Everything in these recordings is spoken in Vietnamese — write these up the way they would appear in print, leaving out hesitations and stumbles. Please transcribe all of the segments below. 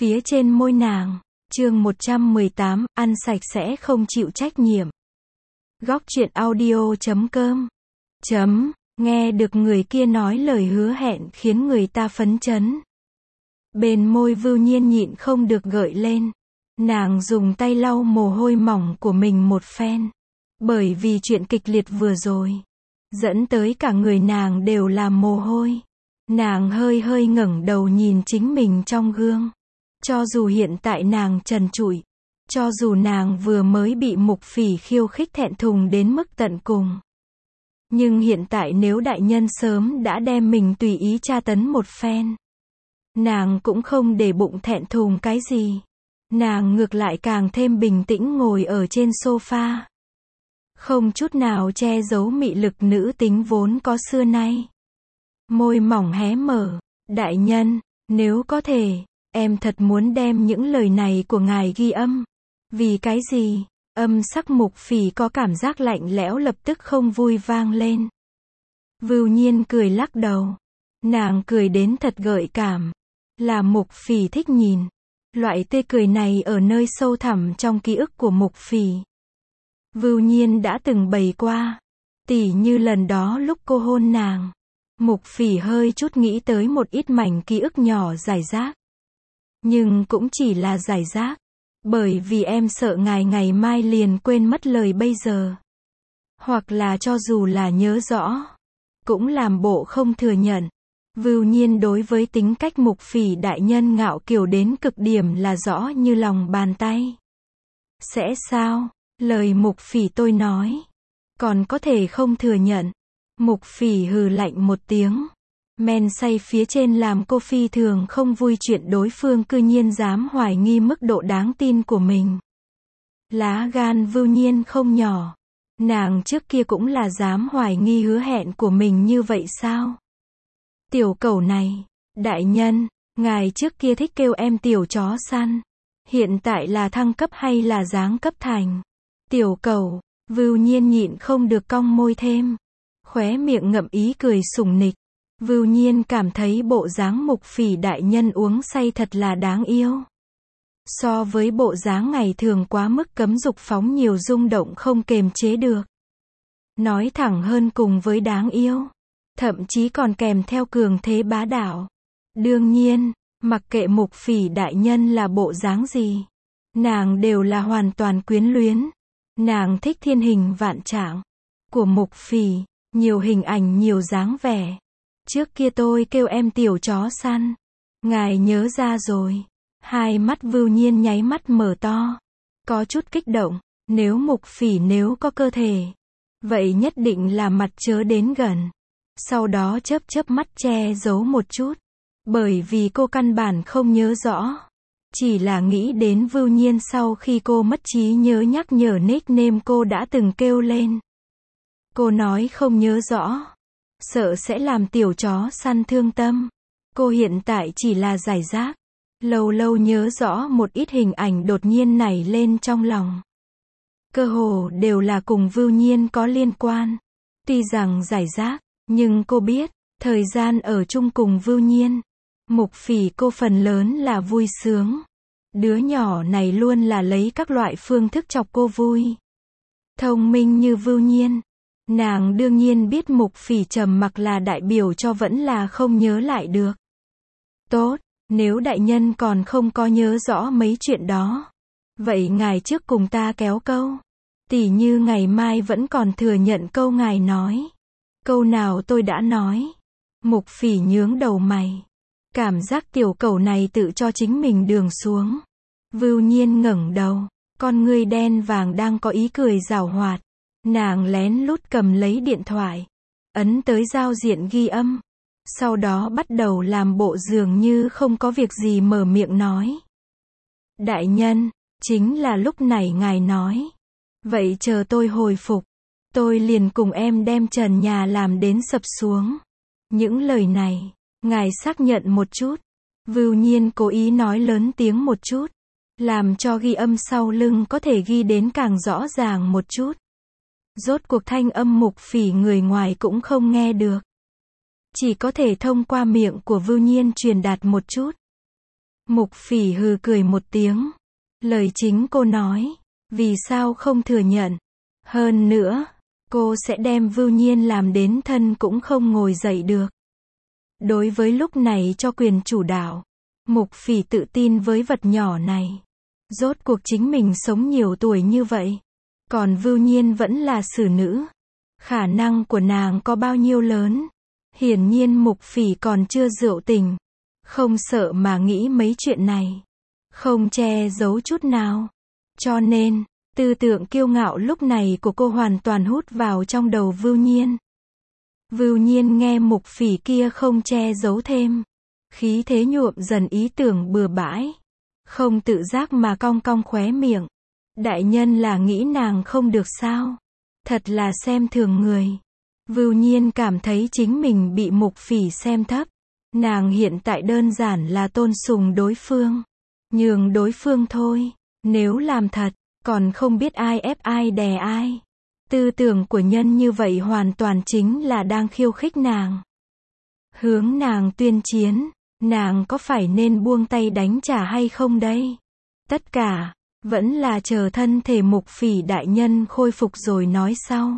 phía trên môi nàng. Chương 118, ăn sạch sẽ không chịu trách nhiệm. Góc truyện audio.com. Nghe được người kia nói lời hứa hẹn khiến người ta phấn chấn. Bên môi Vưu Nhiên nhịn không được gợi lên. Nàng dùng tay lau mồ hôi mỏng của mình một phen. Bởi vì chuyện kịch liệt vừa rồi, dẫn tới cả người nàng đều là mồ hôi. Nàng hơi hơi ngẩng đầu nhìn chính mình trong gương. Cho dù hiện tại nàng trần trụi, cho dù nàng vừa mới bị Mục Phỉ khiêu khích thẹn thùng đến mức tận cùng. Nhưng hiện tại nếu đại nhân sớm đã đem mình tùy ý tra tấn một phen, nàng cũng không để bụng thẹn thùng cái gì. Nàng ngược lại càng thêm bình tĩnh ngồi ở trên sofa. Không chút nào che giấu mị lực nữ tính vốn có xưa nay. Môi mỏng hé mở. Đại nhân, nếu có thể, em thật muốn đem những lời này của ngài ghi âm. Vì cái gì? Âm sắc Mục Phỉ có cảm giác lạnh lẽo lập tức không vui vang lên. Vưu Nhiên cười lắc đầu. Nàng cười đến thật gợi cảm. Là Mục Phỉ thích nhìn. Loại tươi cười này ở nơi sâu thẳm trong ký ức của Mục Phỉ. Vưu Nhiên đã từng bày qua. Tỉ như lần đó lúc cô hôn nàng. Mục Phỉ hơi chút nghĩ tới một ít mảnh ký ức nhỏ rải rác. Nhưng cũng chỉ là rải rác. Bởi vì em sợ ngài ngày mai liền quên mất lời bây giờ. Hoặc là cho dù là nhớ rõ, cũng làm bộ không thừa nhận. Vưu Nhiên đối với tính cách Mục Phỉ đại nhân ngạo kiều đến cực điểm là rõ như lòng bàn tay. Sẽ sao? Lời Mục Phỉ tôi nói. Còn có thể không thừa nhận. Mục Phỉ hừ lạnh một tiếng. Men say phía trên làm cô phi thường không vui chuyện đối phương cư nhiên dám hoài nghi mức độ đáng tin của mình. Lá gan Vưu Nhiên không nhỏ. Nàng trước kia cũng là dám hoài nghi hứa hẹn của mình như vậy sao? Tiểu cẩu này, đại nhân, ngài trước kia thích kêu em tiểu chó săn. Hiện tại là thăng cấp hay là giáng cấp thành? Tiểu cẩu, Vưu Nhiên nhịn không được cong môi thêm. Khóe miệng ngậm ý cười sủng nịch. Vưu Nhiên cảm thấy bộ dáng Mục Phỉ đại nhân uống say thật là đáng yêu. So với bộ dáng ngày thường quá mức cấm dục phóng nhiều rung động không kềm chế được. Nói thẳng hơn cùng với đáng yêu. Thậm chí còn kèm theo cường thế bá đạo. Đương nhiên, mặc kệ Mục Phỉ đại nhân là bộ dáng gì, nàng đều là hoàn toàn quyến luyến. Nàng thích thiên hình vạn trạng của Mục Phỉ, nhiều hình ảnh nhiều dáng vẻ. Trước kia tôi kêu em tiểu chó săn. Ngài nhớ ra rồi. Hai mắt Vưu Nhiên nháy mắt mở to. Có chút kích động. Nếu Mục Phỉ nếu có cơ thể, vậy nhất định là mặt chớ đến gần. Sau đó chớp chớp mắt che giấu một chút. Bởi vì cô căn bản không nhớ rõ. Chỉ là nghĩ đến Vưu Nhiên sau khi cô mất trí nhớ nhắc nhở nickname cô đã từng kêu lên. Cô nói không nhớ rõ. Sợ sẽ làm tiểu chó săn thương tâm. Cô hiện tại chỉ là giải rác. Lâu lâu nhớ rõ một ít hình ảnh đột nhiên nảy lên trong lòng. Cơ hồ đều là cùng Vưu Nhiên có liên quan. Tuy rằng giải rác, nhưng cô biết, thời gian ở chung cùng Vưu Nhiên, Mục Phỉ cô phần lớn là vui sướng. Đứa nhỏ này luôn là lấy các loại phương thức chọc cô vui. Thông minh như Vưu Nhiên. Nàng đương nhiên biết Mục Phỉ trầm mặc là đại biểu cho vẫn là không nhớ lại được. Tốt, nếu đại nhân còn không có nhớ rõ mấy chuyện đó, vậy ngài trước cùng ta kéo câu. Tỉ như ngày mai vẫn còn thừa nhận câu ngài nói. Câu nào tôi đã nói? Mục Phỉ nhướng đầu mày. Cảm giác tiểu cẩu này tự cho chính mình đường xuống. Vưu Nhiên ngẩng đầu, con ngươi đen vàng đang có ý cười giảo hoạt. Nàng lén lút cầm lấy điện thoại, ấn tới giao diện ghi âm. Sau đó bắt đầu làm bộ dường như không có việc gì mở miệng nói. Đại nhân, chính là lúc này ngài nói. Vậy chờ tôi hồi phục, tôi liền cùng em đem trần nhà làm đến sập xuống. Những lời này, ngài xác nhận một chút. Vưu Nhiên cố ý nói lớn tiếng một chút, làm cho ghi âm sau lưng có thể ghi đến càng rõ ràng một chút. Rốt cuộc thanh âm Mục Phỉ người ngoài cũng không nghe được. Chỉ có thể thông qua miệng của Vưu Nhiên truyền đạt một chút. Mục Phỉ hừ cười một tiếng. Lời chính cô nói. Vì sao không thừa nhận? Hơn nữa, cô sẽ đem Vưu Nhiên làm đến thân cũng không ngồi dậy được. Đối với lúc này cho quyền chủ đạo, Mục Phỉ tự tin với vật nhỏ này. Rốt cuộc chính mình sống nhiều tuổi như vậy. Còn Vưu Nhiên vẫn là xử nữ. Khả năng của nàng có bao nhiêu lớn? Hiển nhiên Mục Phỉ còn chưa rượu tình. Không sợ mà nghĩ mấy chuyện này. Không che giấu chút nào. Cho nên, tư tưởng kiêu ngạo lúc này của cô hoàn toàn hút vào trong đầu Vưu Nhiên. Vưu Nhiên nghe Mục Phỉ kia không che giấu thêm. Khí thế nhuộm dần ý tưởng bừa bãi. Không tự giác mà cong cong khóe miệng. Đại nhân là nghĩ nàng không được sao? Thật là xem thường người. Vưu Nhiên cảm thấy chính mình bị Mục Phỉ xem thấp. Nàng hiện tại đơn giản là tôn sùng đối phương. Nhường đối phương thôi. Nếu làm thật, còn không biết ai ép ai đè ai. Tư tưởng của nhân như vậy hoàn toàn chính là đang khiêu khích nàng. Hướng nàng tuyên chiến, nàng có phải nên buông tay đánh trả hay không đây? Tất cả, vẫn là chờ thân thể Mục Phỉ đại nhân khôi phục rồi nói sau.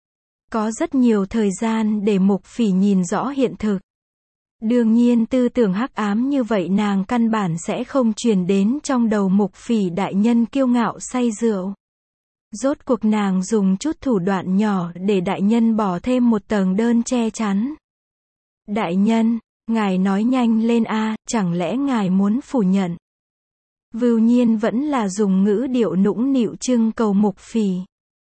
Có rất nhiều thời gian để Mục Phỉ nhìn rõ hiện thực. Đương nhiên tư tưởng hắc ám như vậy nàng căn bản sẽ không truyền đến trong đầu Mục Phỉ đại nhân kiêu ngạo say rượu. Rốt cuộc nàng dùng chút thủ đoạn nhỏ để đại nhân bỏ thêm một tầng đơn che chắn. Đại nhân, ngài nói nhanh lên a, chẳng lẽ ngài muốn phủ nhận? Vưu Nhiên vẫn là dùng ngữ điệu nũng nịu trưng cầu Mục Phỉ.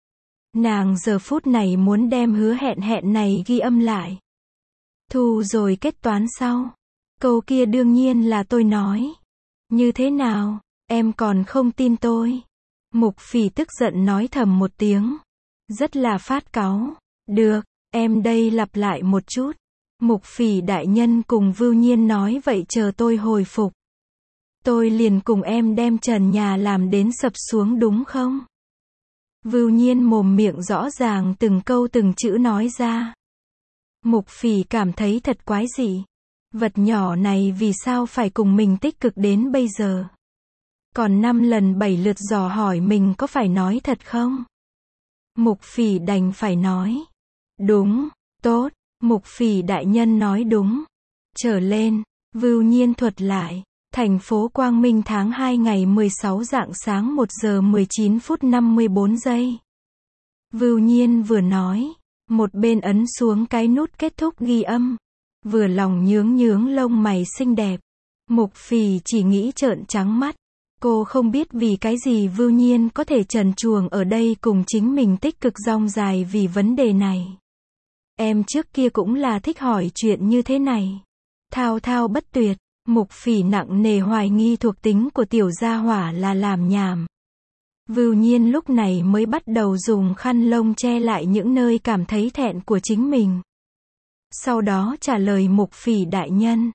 Nàng giờ phút này muốn đem hứa hẹn này ghi âm lại. Thu rồi kết toán sau. Câu kia đương nhiên là tôi nói. Như thế nào, em còn không tin tôi? Mục Phỉ tức giận nói thầm một tiếng. Rất là phát cáu. Được, em đây lặp lại một chút. Mục Phỉ đại nhân cùng Vưu Nhiên nói vậy chờ tôi hồi phục. Tôi liền cùng em đem trần nhà làm đến sập xuống đúng không? Vưu Nhiên mồm miệng rõ ràng từng câu từng chữ nói ra. Mục Phỉ cảm thấy thật quái dị. Vật nhỏ này vì sao phải cùng mình tích cực đến bây giờ? Còn 5 lần 7 lượt dò hỏi mình có phải nói thật không? Mục Phỉ đành phải nói. Đúng, tốt, Mục Phỉ đại nhân nói đúng. Trở lên, Vưu Nhiên thuật lại. Thành phố Quang Minh tháng 2 ngày 16 rạng sáng 1 giờ 19 phút 54 giây. Vưu Nhiên vừa nói, một bên ấn xuống cái nút kết thúc ghi âm. Vừa lòng nhướng lông mày xinh đẹp. Mục Phỉ chỉ nghĩ trợn trắng mắt. Cô không biết vì cái gì Vưu Nhiên có thể trần truồng ở đây cùng chính mình tích cực dong dài vì vấn đề này. Em trước kia cũng là thích hỏi chuyện như thế này. Thao thao bất tuyệt. Mục Phỉ nặng nề hoài nghi thuộc tính của tiểu gia hỏa là làm nhảm. Vưu Nhiên lúc này mới bắt đầu dùng khăn lông che lại những nơi cảm thấy thẹn của chính mình. Sau đó trả lời Mục Phỉ đại nhân.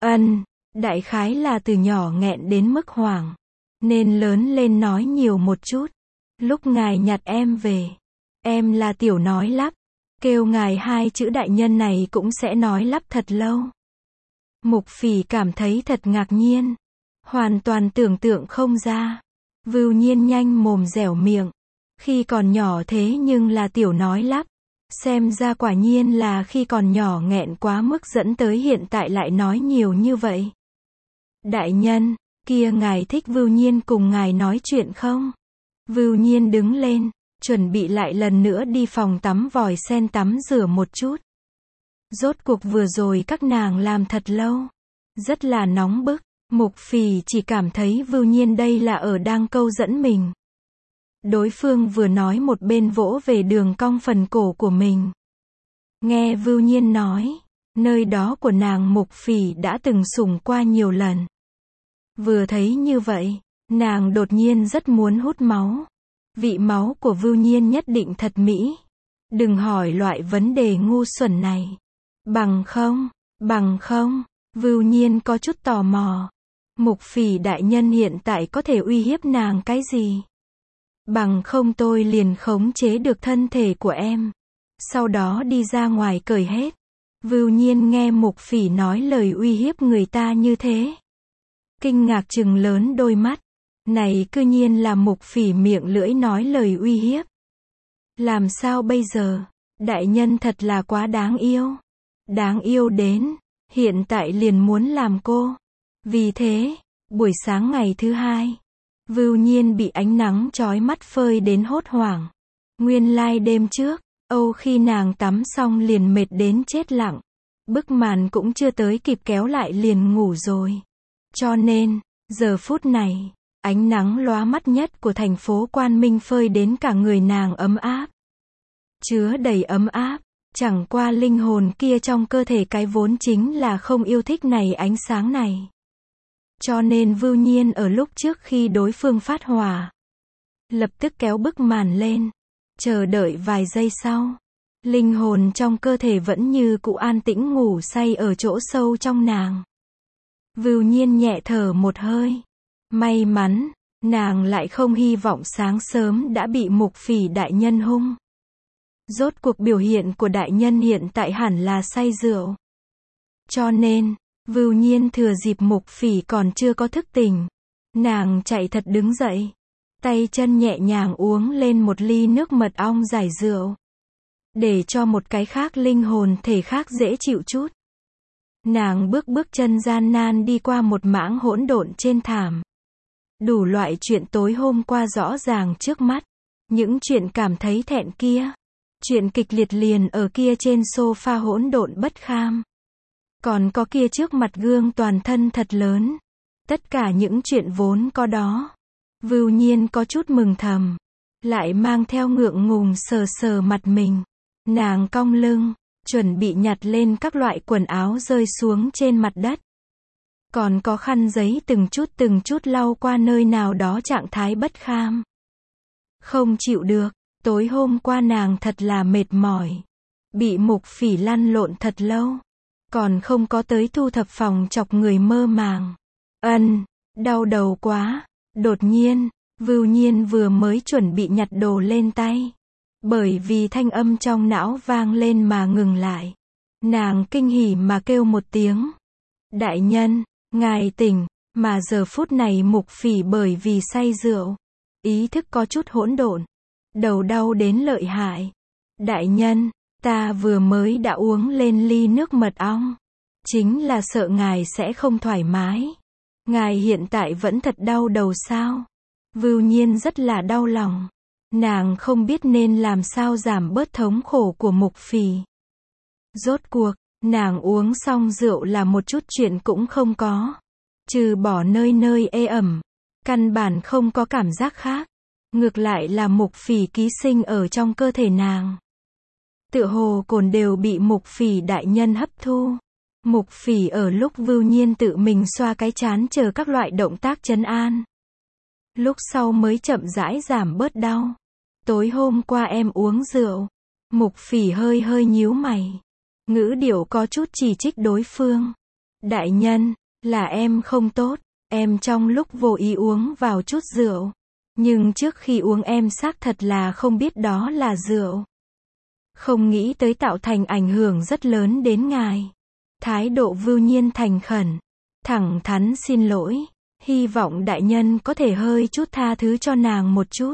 Đại khái là từ nhỏ nghẹn đến mức hoảng. Nên lớn lên nói nhiều một chút. Lúc ngài nhặt em về. Em là tiểu nói lắp. Kêu ngài 2 chữ đại nhân này cũng sẽ nói lắp thật lâu. Mục Phỉ cảm thấy thật ngạc nhiên. Hoàn toàn tưởng tượng không ra. Vưu Nhiên nhanh mồm dẻo miệng. Khi còn nhỏ thế nhưng là tiểu nói lắp. Xem ra quả nhiên là khi còn nhỏ nghẹn quá mức dẫn tới hiện tại lại nói nhiều như vậy. Đại nhân, kia ngài thích Vưu Nhiên cùng ngài nói chuyện không? Vưu Nhiên đứng lên, chuẩn bị lại lần nữa đi phòng tắm vòi sen tắm rửa một chút. Rốt cuộc vừa rồi các nàng làm thật lâu. Rất là nóng bức. Mục Phỉ chỉ cảm thấy Vưu Nhiên đây là ở đang câu dẫn mình. Đối phương vừa nói một bên vỗ về đường cong phần cổ của mình. Nghe Vưu Nhiên nói, nơi đó của nàng Mục Phỉ đã từng sủng qua nhiều lần. Vừa thấy như vậy, nàng đột nhiên rất muốn hút máu. Vị máu của Vưu Nhiên nhất định thật mỹ. Đừng hỏi loại vấn đề ngu xuẩn này. Bằng không, Vưu Nhiên có chút tò mò. Mục Phỉ đại nhân hiện tại có thể uy hiếp nàng cái gì? Bằng không tôi liền khống chế được thân thể của em. Sau đó đi ra ngoài cởi hết. Vưu Nhiên nghe Mục Phỉ nói lời uy hiếp người ta như thế. kinh ngạc trừng lớn đôi mắt. Này cư nhiên là Mục Phỉ miệng lưỡi nói lời uy hiếp. Làm sao bây giờ? Đại nhân thật là quá đáng yêu. Đáng yêu đến, hiện tại liền muốn làm cô. Vì thế, buổi sáng ngày thứ hai, Vưu Nhiên bị ánh nắng chói mắt phơi đến hốt hoảng. Nguyên lai đêm trước, khi nàng tắm xong liền mệt đến chết lặng. Bức màn cũng chưa tới kịp kéo lại liền ngủ rồi. Cho nên, giờ phút này, ánh nắng lóa mắt nhất của thành phố Quan Minh phơi đến cả người nàng ấm áp. Chứa đầy ấm áp, chẳng qua linh hồn kia trong cơ thể cái vốn chính là không yêu thích này ánh sáng này. Cho nên Vưu Nhiên ở lúc trước khi đối phương phát hỏa, lập tức kéo bức màn lên, chờ đợi vài giây sau. Linh hồn trong cơ thể vẫn như cũ an tĩnh ngủ say ở chỗ sâu trong nàng. Vưu Nhiên nhẹ thở một hơi. May mắn, nàng lại không hy vọng sáng sớm đã bị Mục Phỉ đại nhân hung. Rốt cuộc biểu hiện của đại nhân hiện tại hẳn là say rượu. Cho nên, Vưu Nhiên thừa dịp Mục Phỉ còn chưa có thức tỉnh, nàng chạy thật đứng dậy, tay chân nhẹ nhàng uống lên một ly nước mật ong giải rượu, để cho một cái khác linh hồn thể khác dễ chịu chút. Nàng bước chân gian nan đi qua một mảng hỗn độn trên thảm. Đủ loại chuyện tối hôm qua rõ ràng trước mắt, những chuyện cảm thấy thẹn kia, chuyện kịch liệt liền ở kia trên sofa hỗn độn bất kham. Còn có kia trước mặt gương toàn thân thật lớn. Tất cả những chuyện vốn có đó. Vưu Nhiên có chút mừng thầm, lại mang theo ngượng ngùng sờ sờ mặt mình. Nàng cong lưng, chuẩn bị nhặt lên các loại quần áo rơi xuống trên mặt đất. Còn có khăn giấy từng chút lau qua nơi nào đó trạng thái bất kham. Không chịu được, tối hôm qua nàng thật là mệt mỏi. Bị Mục Phỉ lăn lộn thật lâu. Còn không có tới thu thập phòng chọc người mơ màng. Đau đầu quá. Đột nhiên, Vưu Nhiên vừa mới chuẩn bị nhặt đồ lên tay. Bởi vì thanh âm trong não vang lên mà ngừng lại. Nàng kinh hỉ mà kêu một tiếng. Đại nhân, ngài tỉnh, mà giờ phút này Mục Phỉ bởi vì say rượu. Ý thức có chút hỗn độn. Đầu đau đến lợi hại. Đại nhân, ta vừa mới đã uống lên ly nước mật ong. Chính là sợ ngài sẽ không thoải mái. Ngài hiện tại vẫn thật đau đầu sao? Vưu Nhiên rất là đau lòng. Nàng không biết nên làm sao giảm bớt thống khổ của Mục Phỉ. Rốt cuộc, nàng uống xong rượu là một chút chuyện cũng không có. Trừ bỏ nơi nơi ê ẩm. Căn bản không có cảm giác khác. Ngược lại là Mục Phỉ ký sinh ở trong cơ thể nàng. Tựa hồ cồn đều bị Mục Phỉ đại nhân hấp thu. Mục Phỉ ở lúc Vưu Nhiên tự mình xoa cái trán chờ các loại động tác trấn an. Lúc sau mới chậm rãi giảm bớt đau. Tối hôm qua em uống rượu. Mục Phỉ hơi nhíu mày. Ngữ điệu có chút chỉ trích đối phương. Đại nhân, là em không tốt. Em trong lúc vô ý uống vào chút rượu. Nhưng trước khi uống em xác thật là không biết đó là rượu. Không nghĩ tới tạo thành ảnh hưởng rất lớn đến ngài. Thái độ Vưu Nhiên thành khẩn, thẳng thắn xin lỗi, hy vọng đại nhân có thể hơi chút tha thứ cho nàng một chút.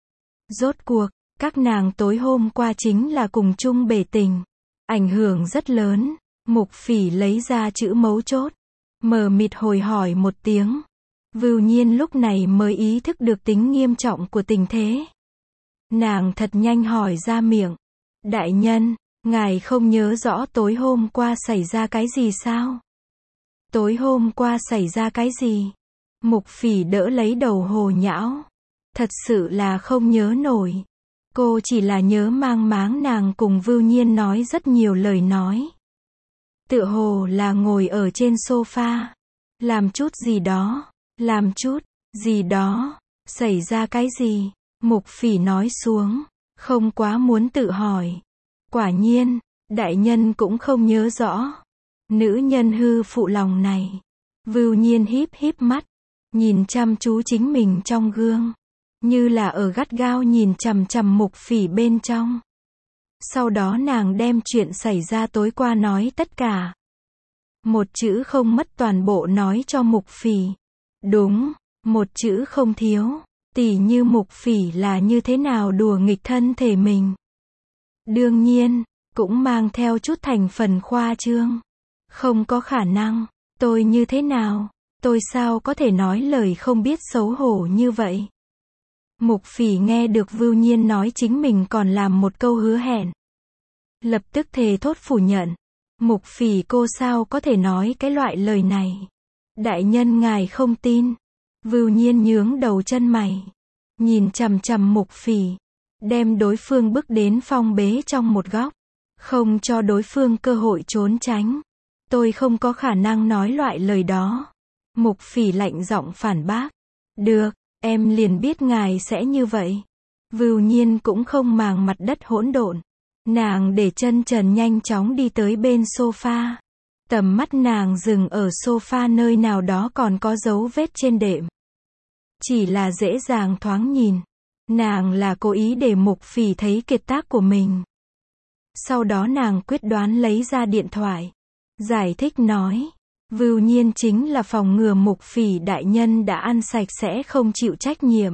Rốt cuộc, các nàng tối hôm qua chính là cùng chung bể tình, ảnh hưởng rất lớn. Mục Phỉ lấy ra chữ mấu chốt, mờ mịt hồi hỏi một tiếng. Vưu Nhiên lúc này mới ý thức được tính nghiêm trọng của tình thế. Nàng thật nhanh hỏi ra miệng. Đại nhân, ngài không nhớ rõ tối hôm qua xảy ra cái gì sao? Tối hôm qua xảy ra cái gì? Mục Phỉ đỡ lấy đầu hồ nhão. Thật sự là không nhớ nổi. Cô chỉ là nhớ mang máng nàng cùng Vưu Nhiên nói rất nhiều lời nói. Tựa hồ là ngồi ở trên sofa. Làm chút gì đó. Làm chút gì đó. Xảy ra cái gì? Mục Phỉ nói xuống. Không quá muốn tự hỏi. Quả nhiên, đại nhân cũng không nhớ rõ. Nữ nhân hư phụ lòng này. Vưu Nhiên híp mắt. Nhìn chăm chú chính mình trong gương. Như là ở gắt gao nhìn chằm chằm Mục Phỉ bên trong. Sau đó nàng đem chuyện xảy ra tối qua nói tất cả. Một chữ không mất toàn bộ nói cho Mục Phỉ. Đúng, một chữ không thiếu. Tỉ như Mục Phỉ là như thế nào đùa nghịch thân thể mình. Đương nhiên, cũng mang theo chút thành phần khoa trương. Không có khả năng, tôi như thế nào? Tôi sao có thể nói lời không biết xấu hổ như vậy? Mục Phỉ nghe được Vưu Nhiên nói chính mình còn làm một câu hứa hẹn. Lập tức thề thốt phủ nhận. Mục Phỉ cô sao có thể nói cái loại lời này? Đại nhân ngài không tin. Vưu Nhiên nhướng đầu chân mày. Nhìn chằm chằm Mục Phỉ. Đem đối phương bước đến phong bế trong một góc. Không cho đối phương cơ hội trốn tránh. Tôi không có khả năng nói loại lời đó. Mục Phỉ lạnh giọng phản bác. Được, em liền biết ngài sẽ như vậy. Vưu Nhiên cũng không màng mặt đất hỗn độn. Nàng để chân trần nhanh chóng đi tới bên sofa. Tầm mắt nàng dừng ở sofa nơi nào đó còn có dấu vết trên đệm. Chỉ là dễ dàng thoáng nhìn. Nàng là cố ý để Mục Phỉ thấy kiệt tác của mình. Sau đó nàng quyết đoán lấy ra điện thoại. Giải thích nói. Vưu Nhiên chính là phòng ngừa Mục Phỉ đại nhân đã ăn sạch sẽ không chịu trách nhiệm.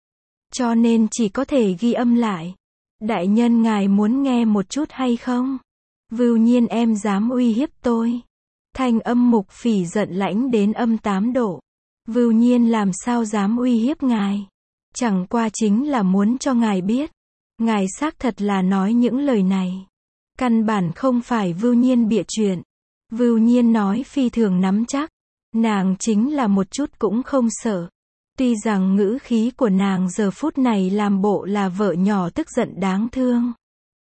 Cho nên chỉ có thể ghi âm lại. Đại nhân ngài muốn nghe một chút hay không? Vưu Nhiên em dám uy hiếp tôi. Thanh âm Mục Phỉ giận lãnh đến âm 8 độ. Vưu Nhiên làm sao dám uy hiếp ngài? Chẳng qua chính là muốn cho ngài biết. Ngài xác thật là nói những lời này. Căn bản không phải Vưu Nhiên bịa chuyện. Vưu Nhiên nói phi thường nắm chắc. Nàng chính là một chút cũng không sợ. Tuy rằng ngữ khí của nàng giờ phút này làm bộ là vợ nhỏ tức giận đáng thương.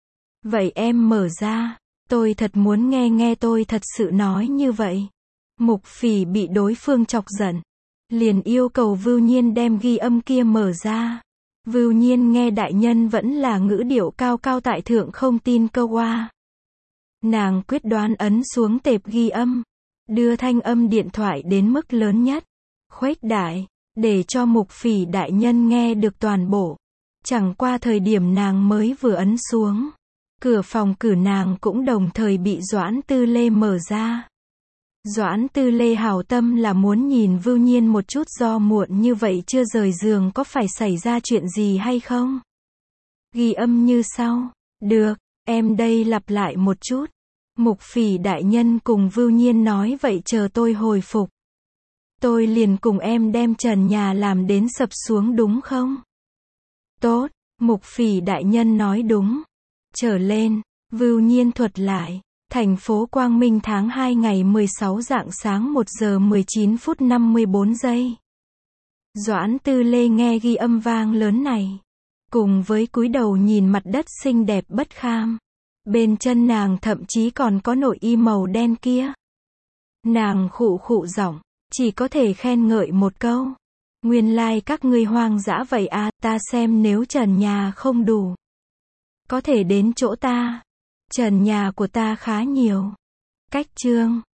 Vậy em mở ra. Tôi thật muốn nghe tôi thật sự nói như vậy. Mục Phỉ bị đối phương chọc giận. Liền yêu cầu Vưu Nhiên đem ghi âm kia mở ra. Vưu Nhiên nghe đại nhân vẫn là ngữ điệu cao cao tại thượng không tin câu oa. Nàng quyết đoán ấn xuống tệp ghi âm. Đưa thanh âm điện thoại đến mức lớn nhất. Khuếch đại. Để cho Mục Phỉ đại nhân nghe được toàn bộ. Chẳng qua thời điểm nàng mới vừa ấn xuống. Cửa phòng cử nàng cũng đồng thời bị Doãn Tư Lê mở ra. Doãn Tư Lê hảo tâm là muốn nhìn Vưu Nhiên một chút do muộn như vậy chưa rời giường có phải xảy ra chuyện gì hay không? Ghi âm như sau. Được, em đây lặp lại một chút. Mục Phỉ đại nhân cùng Vưu Nhiên nói vậy chờ tôi hồi phục. Tôi liền cùng em đem trần nhà làm đến sập xuống đúng không? Tốt, Mục Phỉ đại nhân nói đúng. Trở lên, Vưu Nhiên thuật lại. Thành phố Quang Minh tháng 2 ngày 16 rạng sáng 1 giờ 19 phút 54 giây. Doãn Tư Lê nghe ghi âm vang lớn này. Cùng với cúi đầu nhìn mặt đất xinh đẹp bất kham. Bên chân nàng thậm chí còn có nội y màu đen kia. Nàng khụ khụ giọng. Chỉ có thể khen ngợi một câu. Nguyên lai các ngươi hoang dã vậy à, ta xem nếu trần nhà không đủ. Có thể đến chỗ ta. Trần nhà của ta khá nhiều. Cách chương.